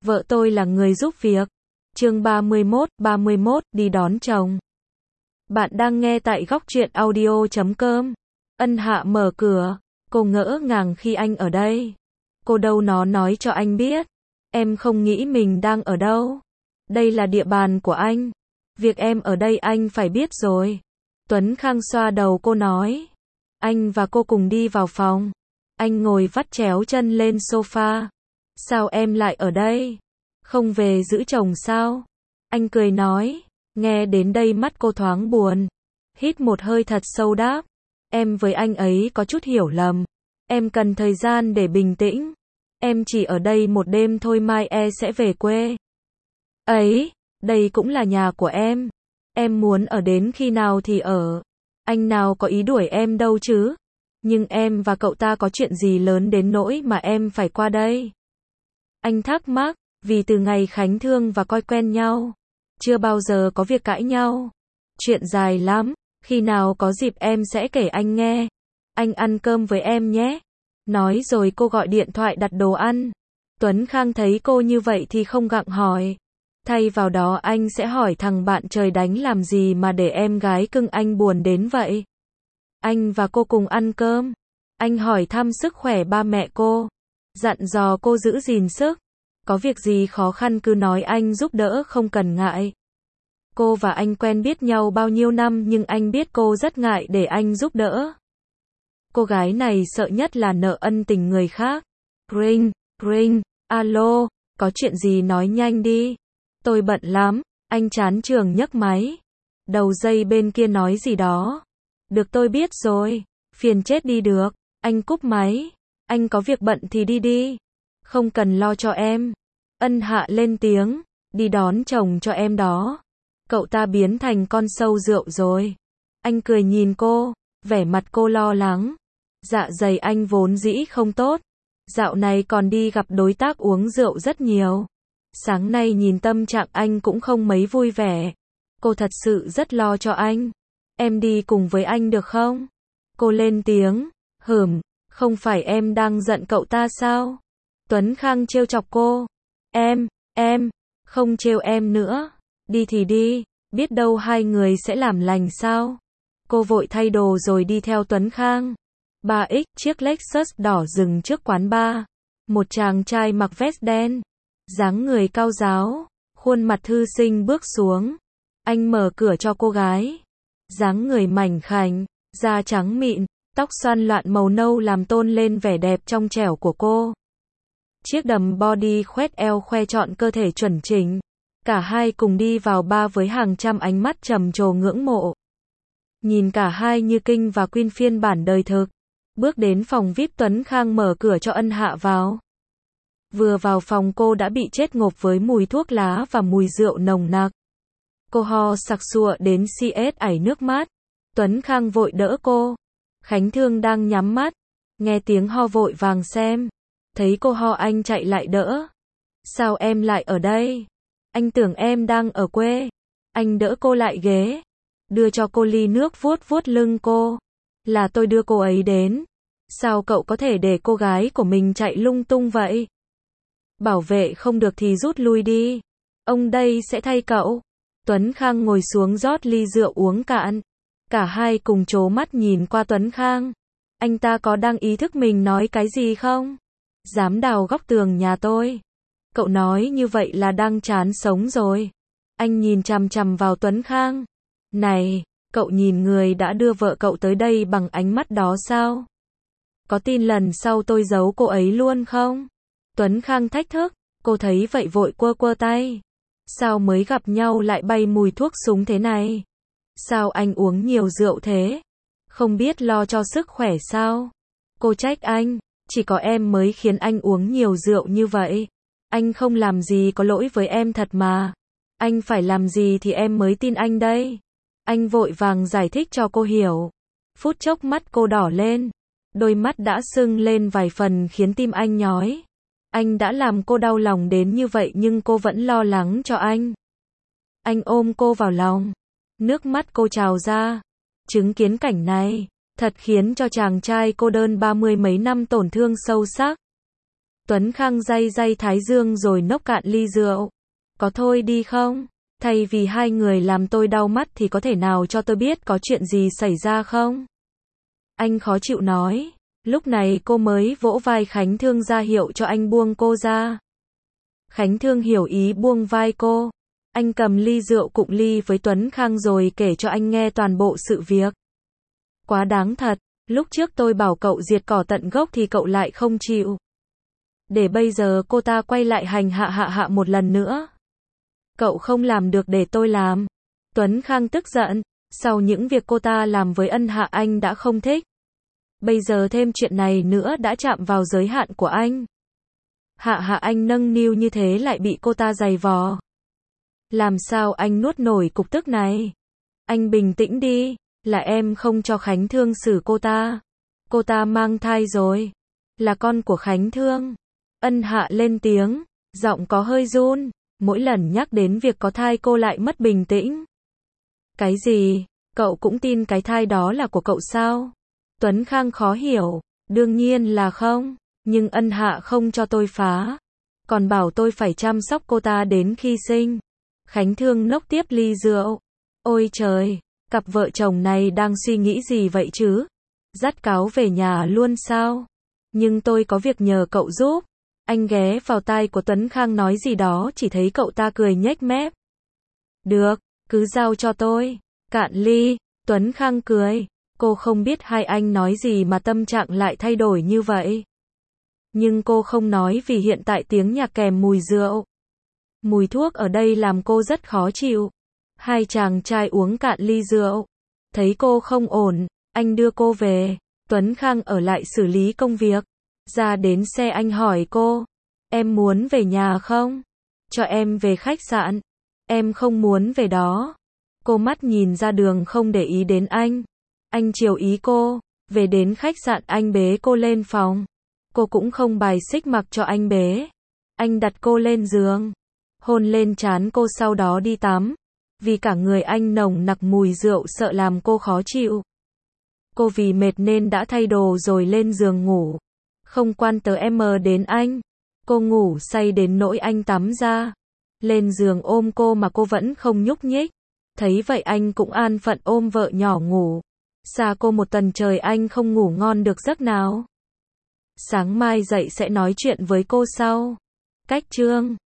Vợ tôi là người giúp việc. Chương 31 đi đón chồng. Bạn đang nghe tại góc truyện audio.com. Ân Hạ mở cửa. Cô ngỡ ngàng khi anh ở đây. Cô đâu nó nói cho anh biết. Em không nghĩ mình đang ở đâu. Đây là địa bàn của anh. Việc em ở đây anh phải biết rồi. Tuấn Khang xoa đầu cô nói. Anh và cô cùng đi vào phòng. Anh ngồi vắt chéo chân lên sofa. Sao em lại ở đây? Không về giữ chồng sao? Anh cười nói. Nghe đến đây mắt cô thoáng buồn. Hít một hơi thật sâu đáp. Em với anh ấy có chút hiểu lầm. Em cần thời gian để bình tĩnh. Em chỉ ở đây một đêm thôi, mai sẽ về quê. Ấy, đây cũng là nhà của em. Em muốn ở đến khi nào thì ở. Anh nào có ý đuổi em đâu chứ. Nhưng em và cậu ta có chuyện gì lớn đến nỗi mà em phải qua đây? Anh thắc mắc, vì từ ngày Khánh thương và coi quen nhau, chưa bao giờ có việc cãi nhau. Chuyện dài lắm, khi nào có dịp em sẽ kể anh nghe. Anh ăn cơm với em nhé. Nói rồi cô gọi điện thoại đặt đồ ăn. Tuấn Khang thấy cô như vậy thì không gặng hỏi. Thay vào đó anh sẽ hỏi thằng bạn trời đánh làm gì mà để em gái cưng anh buồn đến vậy. Anh và cô cùng ăn cơm. Anh hỏi thăm sức khỏe ba mẹ cô. Dặn dò cô giữ gìn sức. Có việc gì khó khăn cứ nói anh giúp đỡ, không cần ngại. Cô và anh quen biết nhau bao nhiêu năm nhưng anh biết cô rất ngại để anh giúp đỡ. Cô gái này sợ nhất là nợ ân tình người khác. Ring, alo, có chuyện gì nói nhanh đi. Tôi bận lắm, anh chán chường nhấc máy. Đầu dây bên kia nói gì đó. Được, tôi biết rồi, phiền chết đi được. Anh cúp máy. Anh có việc bận thì đi đi. Không cần lo cho em. Ân Hạ lên tiếng. Đi đón chồng cho em đó. Cậu ta biến thành con sâu rượu rồi. Anh cười nhìn cô. Vẻ mặt cô lo lắng. Dạ dày anh vốn dĩ không tốt. Dạo này còn đi gặp đối tác uống rượu rất nhiều. Sáng nay nhìn tâm trạng anh cũng không mấy vui vẻ. Cô thật sự rất lo cho anh. Em đi cùng với anh được không? Cô lên tiếng. Không phải em đang giận cậu ta sao? Tuấn Khang trêu chọc cô. Em, không trêu em nữa. Đi thì đi, biết đâu hai người sẽ làm lành sao? Cô vội thay đồ rồi đi theo Tuấn Khang. 3X, chiếc Lexus đỏ dừng trước quán bar. Một chàng trai mặc vest đen, dáng người cao ráo, khuôn mặt thư sinh bước xuống. Anh mở cửa cho cô gái. Dáng người mảnh khảnh, da trắng mịn, tóc xoăn loạn màu nâu làm tôn lên vẻ đẹp trong trẻo của cô. Chiếc đầm body khoét eo khoe trọn cơ thể chuẩn chỉnh. Cả hai cùng đi vào bar với hàng trăm ánh mắt trầm trồ ngưỡng mộ. Nhìn cả hai như King và Queen phiên bản đời thực. Bước đến phòng VIP, Tuấn Khang mở cửa cho Ân Hạ vào. Vừa vào phòng cô đã bị chết ngộp với mùi thuốc lá và mùi rượu nồng nặc. Cô ho sặc sụa đến CS ảy nước mắt. Tuấn Khang vội đỡ cô. Khánh Thương đang nhắm mắt. Nghe tiếng ho vội vàng xem. Thấy cô ho anh chạy lại đỡ. Sao em lại ở đây? Anh tưởng em đang ở quê. Anh đỡ cô lại ghế. Đưa cho cô ly nước vuốt vuốt lưng cô. Là tôi đưa cô ấy đến. Sao cậu có thể để cô gái của mình chạy lung tung vậy? Bảo vệ không được thì rút lui đi. Ông đây sẽ thay cậu. Tuấn Khang ngồi xuống rót ly rượu uống cạn. Cả hai cùng trố mắt nhìn qua Tuấn Khang. Anh ta có đang ý thức mình nói cái gì không? Dám đào góc tường nhà tôi. Cậu nói như vậy là đang chán sống rồi. Anh nhìn chằm chằm vào Tuấn Khang. Này, cậu nhìn người đã đưa vợ cậu tới đây bằng ánh mắt đó sao? Có tin lần sau tôi giấu cô ấy luôn không? Tuấn Khang thách thức. Cô thấy vậy vội quơ quơ tay. Sao mới gặp nhau lại bay mùi thuốc súng thế này? Sao anh uống nhiều rượu thế? Không biết lo cho sức khỏe sao? Cô trách anh. Chỉ có em mới khiến anh uống nhiều rượu như vậy. Anh không làm gì có lỗi với em thật mà. Anh phải làm gì thì em mới tin anh đây. Anh vội vàng giải thích cho cô hiểu. Phút chốc mắt cô đỏ lên. Đôi mắt đã sưng lên vài phần khiến tim anh nhói. Anh đã làm cô đau lòng đến như vậy nhưng cô vẫn lo lắng cho anh. Anh ôm cô vào lòng. Nước mắt cô trào ra. Chứng kiến cảnh này, thật khiến cho chàng trai cô đơn 30 mấy năm tổn thương sâu sắc. Tuấn Khang day day thái dương rồi nốc cạn ly rượu. Có thôi đi không? Thay vì hai người làm tôi đau mắt thì có thể nào cho tôi biết có chuyện gì xảy ra không? Anh khó chịu nói. Lúc này cô mới vỗ vai Khánh Thương ra hiệu cho anh buông cô ra. Khánh Thương hiểu ý buông vai cô. Anh cầm ly rượu cụng ly với Tuấn Khang rồi kể cho anh nghe toàn bộ sự việc. Quá đáng thật, lúc trước tôi bảo cậu diệt cỏ tận gốc thì cậu lại không chịu. Để bây giờ cô ta quay lại hành hạ một lần nữa. Cậu không làm được để tôi làm. Tuấn Khang tức giận, sau những việc cô ta làm với Ân Hạ anh đã không thích. Bây giờ thêm chuyện này nữa đã chạm vào giới hạn của anh. Hạ anh nâng niu như thế lại bị cô ta giày vò. Làm sao anh nuốt nổi cục tức này? Anh bình tĩnh đi, là em không cho Khánh Thương xử cô ta. Cô ta mang thai rồi. Là con của Khánh Thương. Ân Hạ lên tiếng, giọng có hơi run. Mỗi lần nhắc đến việc có thai cô lại mất bình tĩnh. Cái gì? Cậu cũng tin cái thai đó là của cậu sao? Tuấn Khang khó hiểu. Đương nhiên là không. Nhưng Ân Hạ không cho tôi phá. Còn bảo tôi phải chăm sóc cô ta đến khi sinh. Khánh Thương nốc tiếp ly rượu. Ôi trời, cặp vợ chồng này đang suy nghĩ gì vậy chứ? Dắt cáo về nhà luôn sao? Nhưng tôi có việc nhờ cậu giúp. Anh ghé vào tai của Tuấn Khang nói gì đó, chỉ thấy cậu ta cười nhếch mép. Được, cứ giao cho tôi. Cạn ly, Tuấn Khang cười. Cô không biết hai anh nói gì mà tâm trạng lại thay đổi như vậy. Nhưng cô không nói vì hiện tại tiếng nhạc kèm mùi rượu. Mùi thuốc ở đây làm cô rất khó chịu. Hai chàng trai uống cạn ly rượu. Thấy cô không ổn, anh đưa cô về. Tuấn Khang ở lại xử lý công việc. Ra đến xe anh hỏi cô. Em muốn về nhà không? Cho em về khách sạn. Em không muốn về đó. Cô mắt nhìn ra đường không để ý đến anh. Anh chiều ý cô. Về đến khách sạn anh bế cô lên phòng. Cô cũng không bài xích mặc cho anh bế. Anh đặt cô lên giường. Hôn lên trán cô sau đó đi tắm. Vì cả người anh nồng nặc mùi rượu sợ làm cô khó chịu. Cô vì mệt nên đã thay đồ rồi lên giường ngủ. Không quan tâm đến anh. Cô ngủ say đến nỗi anh tắm ra. Lên giường ôm cô mà cô vẫn không nhúc nhích. Thấy vậy anh cũng an phận ôm vợ nhỏ ngủ. Xa cô một tuần trời anh không ngủ ngon được giấc nào. Sáng mai dậy sẽ nói chuyện với cô sau. Cách chương